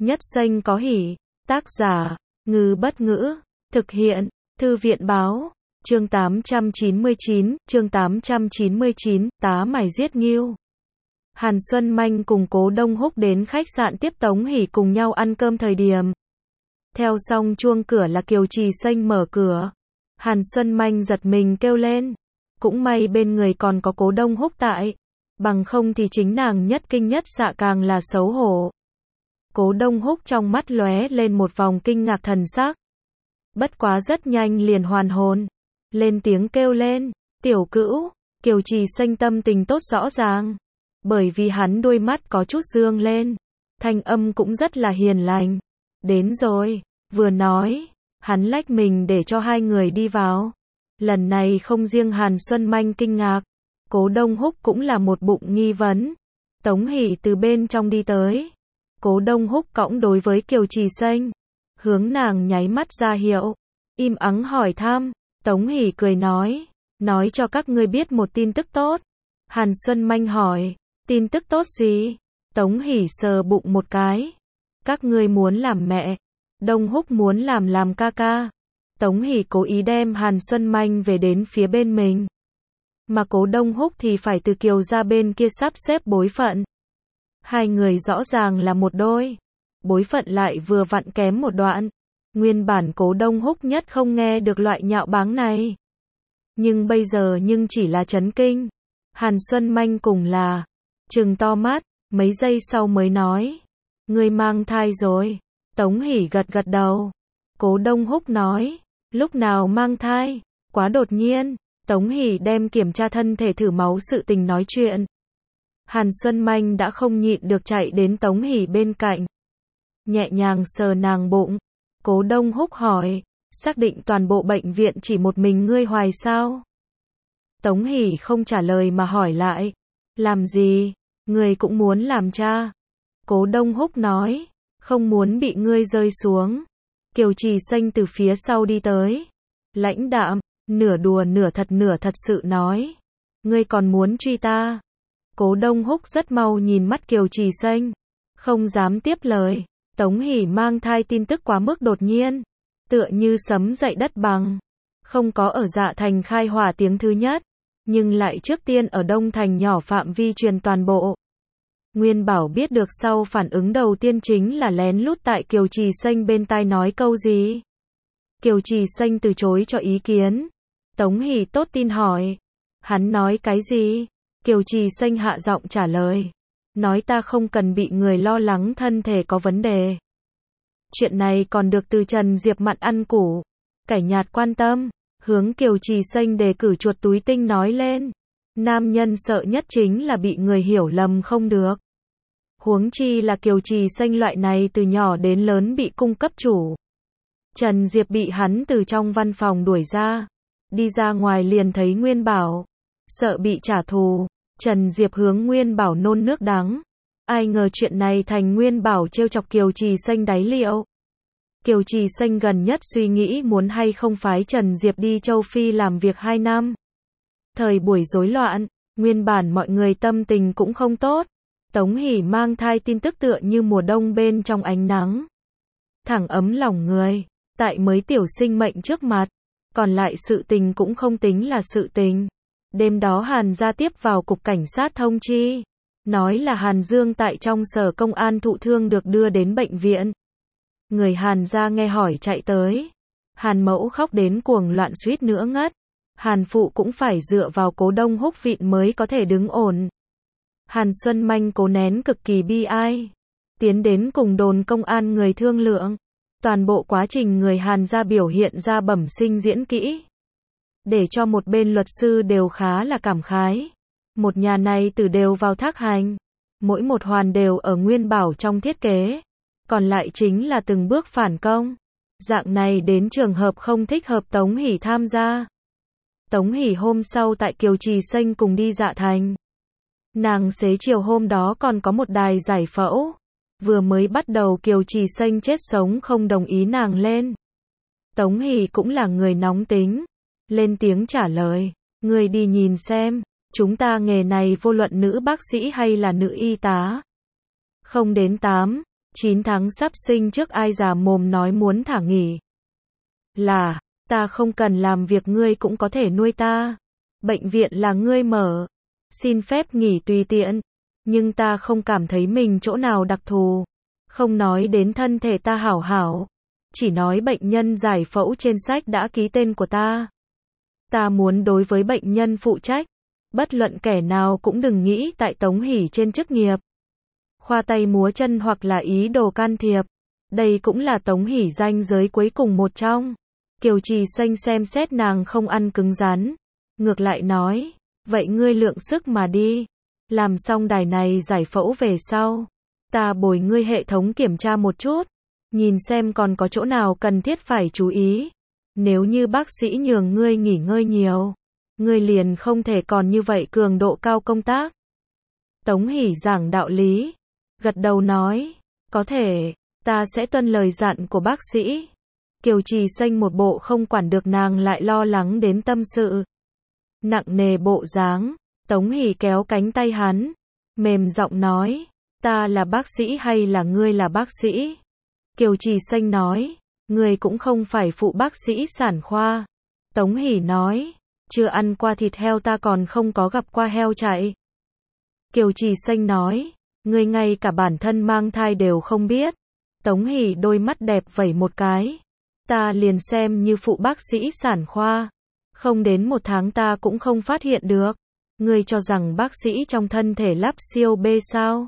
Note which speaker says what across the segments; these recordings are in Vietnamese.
Speaker 1: Nhất Xanh có hỉ. Tác giả, Ngư Bất Ngữ. Thực hiện, Thư viện Báo. Chương 899, tá mày giết nghêu. Hàn Xuân Manh cùng Cố Đông Húc đến khách sạn tiếp Tống Hỷ cùng nhau ăn cơm thời điểm. Theo xong chuông cửa là Kiều Trì Xanh mở cửa. Hàn Xuân Manh giật mình kêu lên. Cũng may bên người còn có Cố Đông Húc tại. Bằng không thì chính nàng nhất kinh nhất xạ càng là xấu hổ. Cố Đông Húc trong mắt lóe lên một vòng kinh ngạc thần sắc. Bất quá rất nhanh liền hoàn hồn. Lên tiếng kêu lên, tiểu cữu. Kiều Trì Xanh tâm tình tốt rõ ràng. Bởi vì hắn đôi mắt có chút dương lên. Thanh âm cũng rất là hiền lành. Đến rồi, vừa nói, hắn lách mình để cho hai người đi vào. Lần này không riêng Hàn Xuân Manh kinh ngạc, Cố Đông Húc cũng là một bụng nghi vấn. Tống Hỷ từ bên trong đi tới. Cố Đông Húc cõng đối với Kiều Trì Xanh, hướng nàng nháy mắt ra hiệu, im ắng hỏi thăm. Tống Hỷ cười nói cho các ngươi biết một tin tức tốt. Hàn Xuân Manh hỏi, tin tức tốt gì? Tống Hỷ sờ bụng một cái. Các ngươi muốn làm mẹ, Đông Húc muốn làm ca ca. Tống Hỷ cố ý đem Hàn Xuân Manh về đến phía bên mình. Mà Cố Đông Húc thì phải từ Kiều ra bên kia sắp xếp bối phận. Hai người rõ ràng là một đôi. Bối phận lại vừa vặn kém một đoạn. Nguyên bản Cố Đông Húc nhất không nghe được loại nhạo báng này. Nhưng bây giờ chỉ là chấn kinh. Hàn Xuân Manh cùng là trừng to mắt, mấy giây sau mới nói. Ngươi mang thai rồi. Tống Hỷ gật gật đầu. Cố Đông Húc nói, lúc nào mang thai? Quá đột nhiên. Tống Hỷ đem kiểm tra thân thể thử máu sự tình nói chuyện. Hàn Xuân Manh đã không nhịn được chạy đến Tống Hỷ bên cạnh. Nhẹ nhàng sờ nàng bụng. Cố Đông Húc hỏi, xác định toàn bộ bệnh viện chỉ một mình ngươi hoài sao? Tống Hỷ không trả lời mà hỏi lại, làm gì? Ngươi cũng muốn làm cha? Cố Đông Húc nói, không muốn bị ngươi rơi xuống. Kiều Trì Xanh từ phía sau đi tới. Lãnh đạm, nửa đùa nửa thật sự nói. Ngươi còn muốn truy ta? Cố Đông Húc rất mau nhìn mắt Kiều Trì Xanh. Không dám tiếp lời. Tống Hỷ mang thai tin tức quá mức đột nhiên. Tựa như sấm dậy đất bằng. Không có ở Dạ Thành khai hỏa tiếng thứ nhất. Nhưng lại trước tiên ở Đông Thành nhỏ phạm vi truyền toàn bộ. Nguyên Bảo biết được sau phản ứng đầu tiên chính là lén lút tại Kiều Trì Xanh bên tai nói câu gì. Kiều Trì Xanh từ chối cho ý kiến. Tống Hỷ tốt tin hỏi. Hắn nói cái gì? Kiều Trì Xanh hạ giọng trả lời. Nói ta không cần bị người lo lắng thân thể có vấn đề. Chuyện này còn được từ Trần Diệp mặn ăn củ cải nhạt quan tâm. Hướng Kiều Trì Xanh đề cử chuột túi tinh nói lên. Nam nhân sợ nhất chính là bị người hiểu lầm không được. Huống chi là Kiều Trì Xanh loại này từ nhỏ đến lớn bị cung cấp chủ. Trần Diệp bị hắn từ trong văn phòng đuổi ra. Đi ra ngoài liền thấy Nguyên Bảo. Sợ bị trả thù. Trần Diệp hướng Nguyên Bảo nôn nước đắng. Ai ngờ chuyện này thành Nguyên Bảo trêu chọc Kiều Trì Xanh đáy liệu. Kiều Trì Xanh gần nhất suy nghĩ muốn hay không phái Trần Diệp đi châu Phi làm việc 2 năm. Thời buổi rối loạn, nguyên bản mọi người tâm tình cũng không tốt. Tống Hỷ mang thai tin tức tựa như mùa đông bên trong ánh nắng. Thẳng ấm lòng người, tại mới tiểu sinh mệnh trước mặt. Còn lại sự tình cũng không tính là sự tình. Đêm đó Hàn gia tiếp vào cục cảnh sát thông chi. Nói là Hàn Dương tại trong sở công an thụ thương được đưa đến bệnh viện. Người Hàn gia nghe hỏi chạy tới. Hàn mẫu khóc đến cuồng loạn suýt nữa ngất. Hàn phụ cũng phải dựa vào Cố Đông Húc vịn mới có thể đứng ổn. Hàn Xuân Manh cố nén cực kỳ bi ai. Tiến đến cùng đồn công an người thương lượng. Toàn bộ quá trình người Hàn gia biểu hiện ra bẩm sinh diễn kỹ. Để cho một bên luật sư đều khá là cảm khái. Một nhà này từ đều vào thác hành. Mỗi một hoàn đều ở Nguyên Bảo trong thiết kế. Còn lại chính là từng bước phản công. Dạng này đến trường hợp không thích hợp Tống Hỷ tham gia. Tống Hỷ hôm sau tại Kiều Trì Xanh cùng đi Dạ Thành. Nàng xế chiều hôm đó còn có một đài giải phẫu. Vừa mới bắt đầu Kiều Trì Xanh chết sống không đồng ý nàng lên. Tống Hỷ cũng là người nóng tính. Lên tiếng trả lời. Người đi nhìn xem. Chúng ta nghề này vô luận nữ bác sĩ hay là nữ y tá. Không đến 8, 9 tháng sắp sinh trước ai già mồm nói muốn thả nghỉ. Là, ta không cần làm việc ngươi cũng có thể nuôi ta. Bệnh viện là ngươi mở. Xin phép nghỉ tùy tiện. Nhưng ta không cảm thấy mình chỗ nào đặc thù. Không nói đến thân thể ta hảo hảo. Chỉ nói bệnh nhân giải phẫu trên sách đã ký tên của ta. Ta muốn đối với bệnh nhân phụ trách. Bất luận kẻ nào cũng đừng nghĩ tại Tống Hỷ trên chức nghiệp. Khoa tay múa chân hoặc là ý đồ can thiệp. Đây cũng là Tống Hỷ ranh giới cuối cùng một trong. Kiều Trì Xanh xem xét nàng không ăn cứng rắn. Ngược lại nói, vậy ngươi lượng sức mà đi. Làm xong đài này giải phẫu về sau. Ta bồi ngươi hệ thống kiểm tra một chút. Nhìn xem còn có chỗ nào cần thiết phải chú ý. Nếu như bác sĩ nhường ngươi nghỉ ngơi nhiều. Ngươi liền không thể còn như vậy cường độ cao công tác. Tống Hỷ giảng đạo lý. Gật đầu nói, có thể, ta sẽ tuân lời dặn của bác sĩ. Kiều Trì Xanh một bộ không quản được nàng lại lo lắng đến tâm sự. Nặng nề bộ dáng, Tống Hỷ kéo cánh tay hắn, mềm giọng nói, ta là bác sĩ hay là ngươi là bác sĩ? Kiều Trì Xanh nói, ngươi cũng không phải phụ bác sĩ sản khoa. Tống Hỷ nói, chưa ăn qua thịt heo ta còn không có gặp qua heo chạy. Kiều Trì Xanh nói, ngươi ngay cả bản thân mang thai đều không biết. Tống Hỷ đôi mắt đẹp vẩy một cái. Ta liền xem như phụ bác sĩ sản khoa. Không đến 1 tháng ta cũng không phát hiện được. Ngươi cho rằng bác sĩ trong thân thể lắp siêu B sao?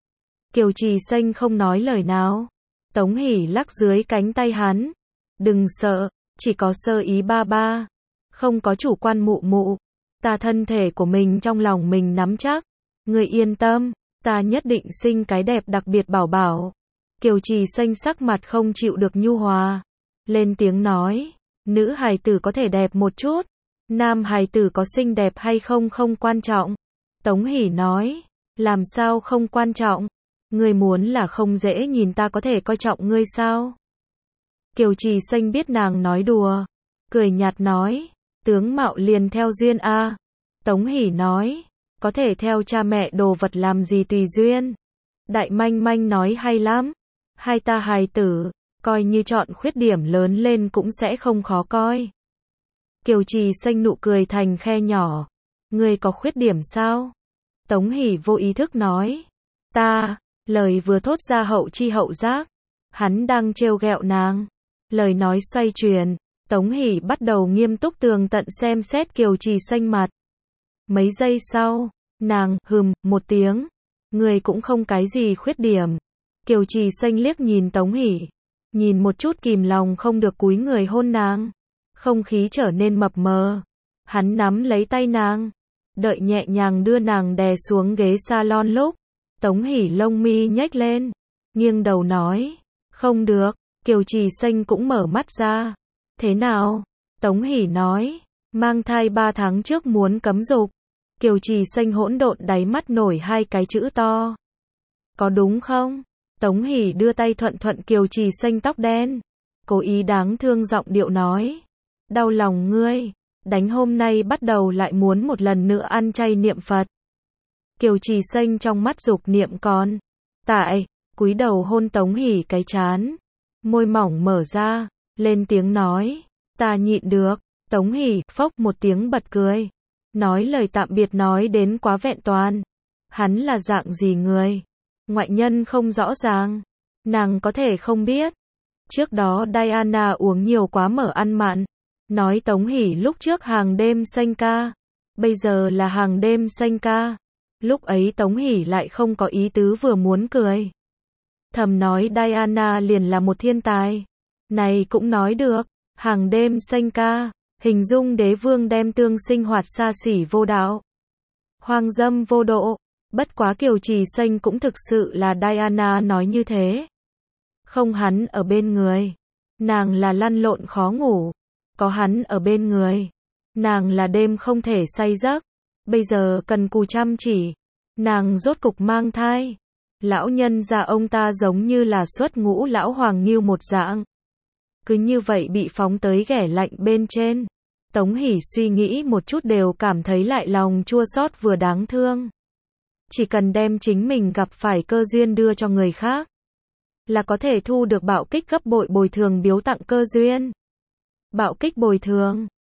Speaker 1: Kiều Trì Xanh không nói lời nào. Tống Hỷ lắc dưới cánh tay hắn. Đừng sợ, chỉ có sơ ý ba ba. Không có chủ quan mụ mụ. Ta thân thể của mình trong lòng mình nắm chắc. Ngươi yên tâm, ta nhất định sinh cái đẹp đặc biệt bảo bảo. Kiều Trì Xanh sắc mặt không chịu được nhu hòa. Lên tiếng nói, nữ hài tử có thể đẹp một chút. Nam hài tử có xinh đẹp hay không không quan trọng. Tống Hỷ nói, làm sao không quan trọng? Ngươi muốn là không dễ nhìn ta có thể coi trọng ngươi sao? Kiều Trì Xanh biết nàng nói đùa. Cười nhạt nói, tướng mạo liền theo duyên a. Tống Hỷ nói, có thể theo cha mẹ đồ vật làm gì tùy duyên. Đại manh manh nói hay lắm. Hai ta hài tử, coi như chọn khuyết điểm lớn lên cũng sẽ không khó coi. Kiều Trì Xanh nụ cười thành khe nhỏ. Ngươi có khuyết điểm sao? Tống Hỷ vô ý thức nói. Ta, lời vừa thốt ra hậu chi hậu giác. Hắn đang trêu ghẹo nàng. Lời nói xoay chuyển. Tống Hỷ bắt đầu nghiêm túc tường tận xem xét Kiều Trì Xanh mặt. Mấy giây sau, nàng một tiếng. Ngươi cũng không cái gì khuyết điểm. Kiều Trì Xanh liếc nhìn Tống Hỷ. Nhìn một chút kìm lòng không được cúi người hôn nàng. Không khí trở nên mập mờ. Hắn nắm lấy tay nàng. Đợi nhẹ nhàng đưa nàng đè xuống ghế salon lúc. Tống Hỷ lông mi nhếch lên. Nghiêng đầu nói. Không được. Kiều Trì Xanh cũng mở mắt ra. Thế nào? Tống Hỷ nói. Mang thai 3 tháng trước muốn cấm dục. Kiều Trì Xanh hỗn độn đáy mắt nổi 2 cái chữ to. Có đúng không? Tống Hỷ đưa tay thuận thuận Kiều Trì Xanh tóc đen. Cố ý đáng thương giọng điệu nói. Đau lòng ngươi. Đánh hôm nay bắt đầu lại muốn một lần nữa ăn chay niệm Phật. Kiều Trì Xanh trong mắt dục niệm còn. Tại, cúi đầu hôn Tống Hỷ cái trán. Môi mỏng mở ra. Lên tiếng nói. Ta nhịn được. Tống Hỷ phốc một tiếng bật cười. Nói lời tạm biệt nói đến quá vẹn toàn. Hắn là dạng gì người? Ngoại nhân không rõ ràng. Nàng có thể không biết. Trước đó Diana uống nhiều quá mở ăn mặn. Nói Tống Hỷ lúc trước hàng đêm xanh ca. Bây giờ là hàng đêm xanh ca. Lúc ấy Tống Hỷ lại không có ý tứ vừa muốn cười. Thầm nói Diana liền là một thiên tài. Này cũng nói được. Hàng đêm xanh ca. Hình dung đế vương đem tương sinh hoạt xa xỉ vô đạo. Hoang dâm vô độ. Bất quá Kiều Trì Xanh cũng thực sự là Diana nói như thế. Không hắn ở bên người. Nàng là lăn lộn khó ngủ. Có hắn ở bên người. Nàng là đêm không thể say giấc. Bây giờ cần cù chăm chỉ. Nàng rốt cục mang thai. Lão nhân già ông ta giống như là xuất ngũ lão hoàng nghiêu một dạng. Cứ như vậy bị phóng tới ghẻ lạnh bên trên. Tống Hỷ suy nghĩ một chút đều cảm thấy lại lòng chua xót vừa đáng thương. Chỉ cần đem chính mình gặp phải cơ duyên đưa cho người khác. là có thể thu được bạo kích gấp bội bồi thường biếu tặng cơ duyên. Bạo kích bồi thường